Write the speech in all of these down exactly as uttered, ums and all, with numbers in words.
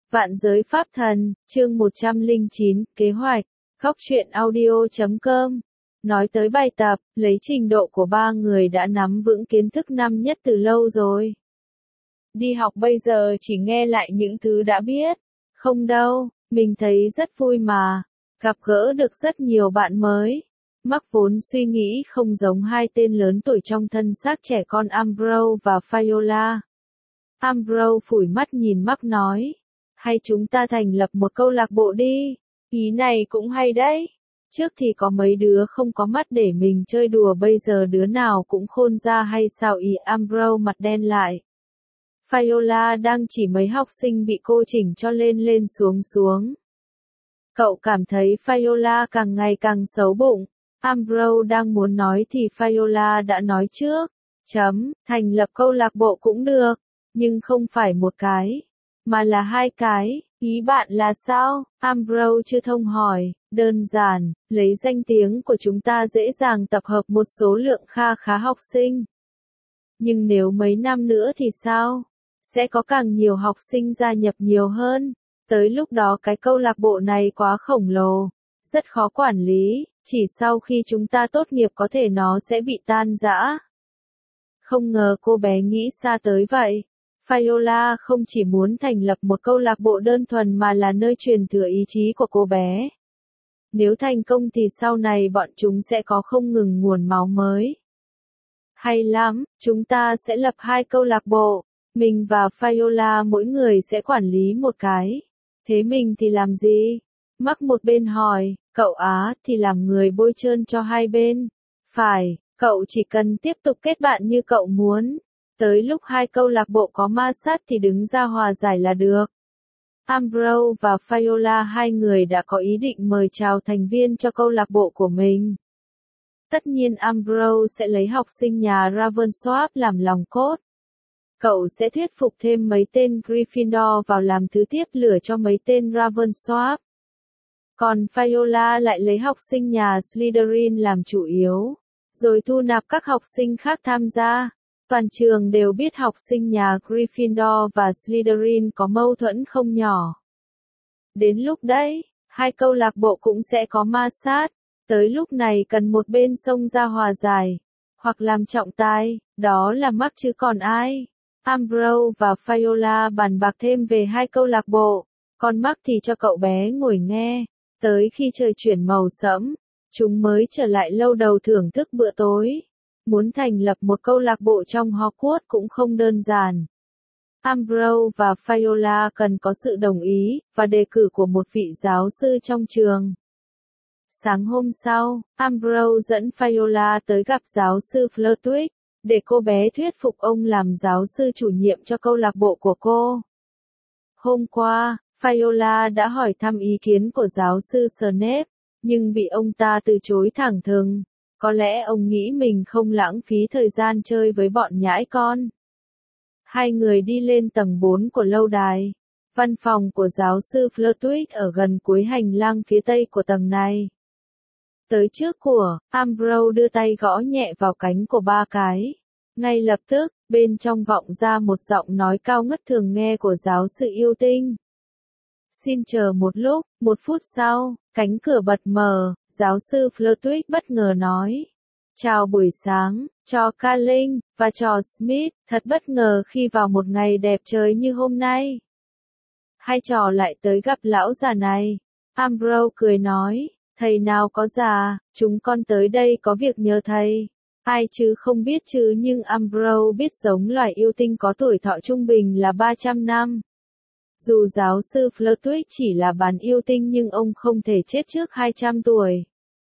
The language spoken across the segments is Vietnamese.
Vạn giới pháp thần, chương một trăm lẻ chín, kế hoạch, góc truyện audio chấm com. Nói tới bài tập, lấy trình độ của ba người đã nắm vững kiến thức năm nhất từ lâu rồi. Đi học bây giờ chỉ nghe lại những thứ đã biết. Không đâu, mình thấy rất vui mà. Gặp gỡ được rất nhiều bạn mới. Mark vốn suy nghĩ không giống hai tên lớn tuổi trong thân xác trẻ con Ambrose và Viola. Ambrose phủi mắt nhìn Mark nói. Hay chúng ta thành lập một câu lạc bộ đi. Ý này cũng hay đấy. Trước thì có mấy đứa không có mắt để mình chơi đùa, bây giờ đứa nào cũng khôn ra hay sao? Ý Ambrose mặt đen lại. Viola đang chỉ mấy học sinh bị cô chỉnh cho lên lên xuống xuống. Cậu cảm thấy Viola càng ngày càng xấu bụng. Ambrose đang muốn nói thì Viola đã nói trước. Chấm, thành lập câu lạc bộ cũng được, nhưng không phải một cái, mà là hai cái. Ý bạn là sao? Ambrose chưa thông hỏi. Đơn giản, lấy danh tiếng của chúng ta dễ dàng tập hợp một số lượng kha khá học sinh. Nhưng nếu mấy năm nữa thì sao? Sẽ có càng nhiều học sinh gia nhập nhiều hơn. Tới lúc đó cái câu lạc bộ này quá khổng lồ, rất khó quản lý, chỉ sau khi chúng ta tốt nghiệp có thể nó sẽ bị tan rã. Không ngờ cô bé nghĩ xa tới vậy. Viola không chỉ muốn thành lập một câu lạc bộ đơn thuần mà là nơi truyền thừa ý chí của cô bé. Nếu thành công thì sau này bọn chúng sẽ có không ngừng nguồn máu mới. Hay lắm, chúng ta sẽ lập hai câu lạc bộ. Mình và Viola mỗi người sẽ quản lý một cái. Thế mình thì làm gì? Mark một bên hỏi, cậu á thì làm người bôi trơn cho hai bên. Phải, cậu chỉ cần tiếp tục kết bạn như cậu muốn. Tới lúc hai câu lạc bộ có ma sát thì đứng ra hòa giải là được. Ambrose và Viola hai người đã có ý định mời chào thành viên cho câu lạc bộ của mình. Tất nhiên Ambrose sẽ lấy học sinh nhà Ravensworth làm lòng cốt. Cậu sẽ thuyết phục thêm mấy tên Gryffindor vào làm thứ tiếp lửa cho mấy tên Ravensworth. Còn Viola lại lấy học sinh nhà Slytherin làm chủ yếu, rồi thu nạp các học sinh khác tham gia. Toàn trường đều biết học sinh nhà Gryffindor và Slytherin có mâu thuẫn không nhỏ. Đến lúc đấy, hai câu lạc bộ cũng sẽ có ma sát. Tới lúc này cần một bên xông ra hòa giải, hoặc làm trọng tài, đó là Mark chứ còn ai. Ambrose và Viola bàn bạc thêm về hai câu lạc bộ, còn Mark thì cho cậu bé ngồi nghe. Tới khi trời chuyển màu sẫm, chúng mới trở lại lâu đầu thưởng thức bữa tối. Muốn thành lập một câu lạc bộ trong Hogwarts cũng không đơn giản. Ambrose và Viola cần có sự đồng ý và đề cử của một vị giáo sư trong trường. Sáng hôm sau, Ambrose dẫn Viola tới gặp giáo sư Flitwick, để cô bé thuyết phục ông làm giáo sư chủ nhiệm cho câu lạc bộ của cô. Hôm qua, Viola đã hỏi thăm ý kiến của giáo sư Snape, nhưng bị ông ta từ chối thẳng thừng. Có lẽ ông nghĩ mình không lãng phí thời gian chơi với bọn nhãi con. Hai người đi lên tầng bốn của lâu đài. Văn phòng của giáo sư Flitwick ở gần cuối hành lang phía tây của tầng này. Tới trước của, Ambrose đưa tay gõ nhẹ vào cánh của ba cái. Ngay lập tức, bên trong vọng ra một giọng nói cao ngất thường nghe của giáo sư yêu tinh. Xin chờ một lúc, một phút sau, cánh cửa bật mở, giáo sư Flitwick bất ngờ nói. Chào buổi sáng, trò Carling, và trò Smith, thật bất ngờ khi vào một ngày đẹp trời như hôm nay. Hai trò lại tới gặp lão già này. Ambrose cười nói, thầy nào có già, chúng con tới đây có việc nhờ thầy. Ai chứ không biết chứ, nhưng Ambrose biết giống loài yêu tinh có tuổi thọ trung bình là ba trăm năm. Dù giáo sư Flitwick chỉ là bán yêu tinh nhưng ông không thể chết trước hai trăm tuổi.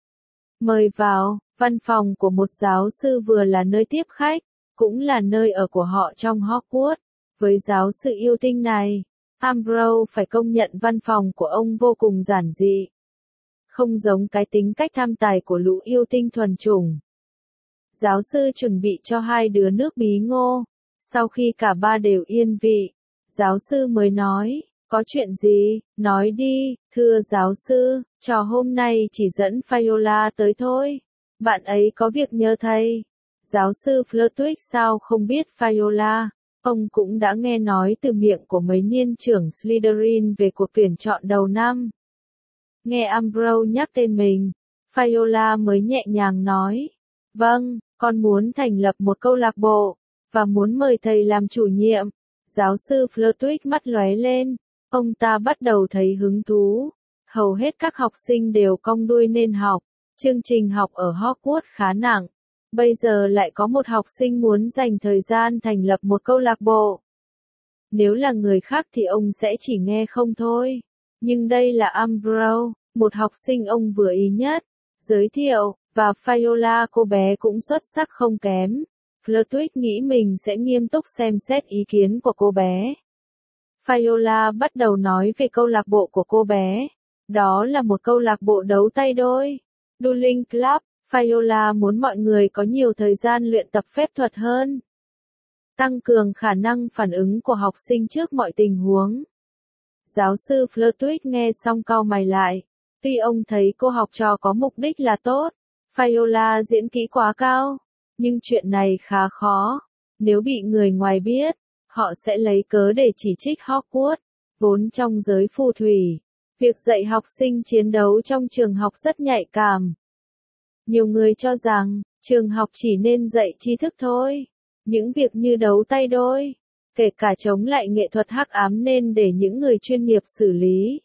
Mời vào, văn phòng của một giáo sư vừa là nơi tiếp khách, cũng là nơi ở của họ trong Hogwarts. Với giáo sư yêu tinh này, Ambrose phải công nhận văn phòng của ông vô cùng giản dị. Không giống cái tính cách tham tài của lũ yêu tinh thuần chủng. Giáo sư chuẩn bị cho hai đứa nước bí ngô. Sau khi cả ba đều yên vị, giáo sư mới nói, có chuyện gì, nói đi, thưa giáo sư, trò hôm nay chỉ dẫn Viola tới thôi. Bạn ấy có việc nhờ thầy. Giáo sư Flitwick sao không biết Viola, Ông cũng đã nghe nói từ miệng của mấy niên trưởng Slytherin về cuộc tuyển chọn đầu năm. Nghe Ambrose nhắc tên mình, Viola mới nhẹ nhàng nói, vâng, con muốn thành lập một câu lạc bộ, và muốn mời thầy làm chủ nhiệm. Giáo sư Flitwick mắt lóe lên, ông ta bắt đầu thấy hứng thú. Hầu hết các học sinh đều cong đuôi nên học, chương trình học ở Hogwarts khá nặng. Bây giờ lại có một học sinh muốn dành thời gian thành lập một câu lạc bộ. Nếu là người khác thì ông sẽ chỉ nghe không thôi. Nhưng đây là Ambrose, một học sinh ông vừa ý nhất. Giới thiệu, và Viola cô bé cũng xuất sắc không kém. Flitwick nghĩ mình sẽ nghiêm túc xem xét ý kiến của cô bé. Viola bắt đầu nói về câu lạc bộ của cô bé. Đó là một câu lạc bộ đấu tay đôi. Dueling Club. Viola muốn mọi người có nhiều thời gian luyện tập phép thuật hơn. Tăng cường khả năng phản ứng của học sinh trước mọi tình huống. Giáo sư Flitwick nghe xong cau mày lại. Tuy ông thấy cô học trò có mục đích là tốt, Viola diễn kỹ quá cao, nhưng chuyện này khá khó. Nếu bị người ngoài biết, họ sẽ lấy cớ để chỉ trích Hogwarts, vốn trong giới phù thủy. Việc dạy học sinh chiến đấu trong trường học rất nhạy cảm. Nhiều người cho rằng, trường học chỉ nên dạy tri thức thôi. Những việc như đấu tay đôi, kể cả chống lại nghệ thuật hắc ám nên để những người chuyên nghiệp xử lý.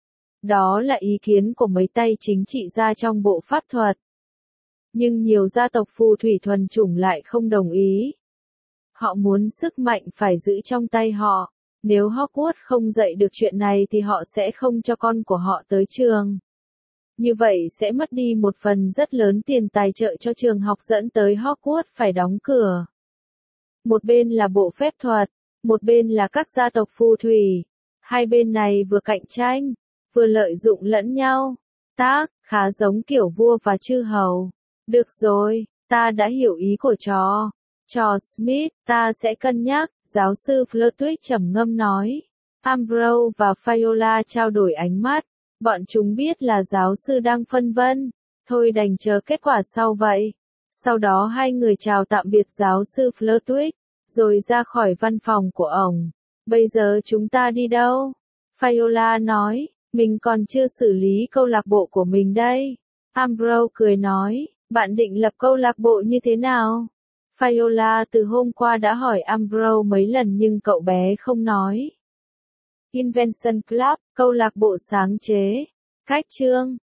Đó là ý kiến của mấy tay chính trị gia trong bộ pháp thuật. Nhưng nhiều gia tộc phù thủy thuần chủng lại không đồng ý. Họ muốn sức mạnh phải giữ trong tay họ. Nếu Hogwarts không dạy được chuyện này thì họ sẽ không cho con của họ tới trường. Như vậy sẽ mất đi một phần rất lớn tiền tài trợ cho trường học dẫn tới Hogwarts phải đóng cửa. Một bên là bộ phép thuật, một bên là các gia tộc phù thủy. Hai bên này vừa cạnh tranh, vừa lợi dụng lẫn nhau. Tác, khá giống kiểu vua và chư hầu. Được rồi, ta đã hiểu ý của trò. Trò Smith, ta sẽ cân nhắc, giáo sư Flitwick trầm ngâm nói. Ambrose và Viola trao đổi ánh mắt. Bọn chúng biết là giáo sư đang phân vân. Thôi đành chờ kết quả sau vậy. Sau đó hai người chào tạm biệt giáo sư Flitwick, rồi ra khỏi văn phòng của ổng. Bây giờ chúng ta đi đâu? Viola nói, mình còn chưa xử lý câu lạc bộ của mình đây. Ambrose cười nói, bạn định lập câu lạc bộ như thế nào? Viola từ hôm qua đã hỏi Ambrose mấy lần nhưng cậu bé không nói. Invention Club, câu lạc bộ sáng chế. Cách chương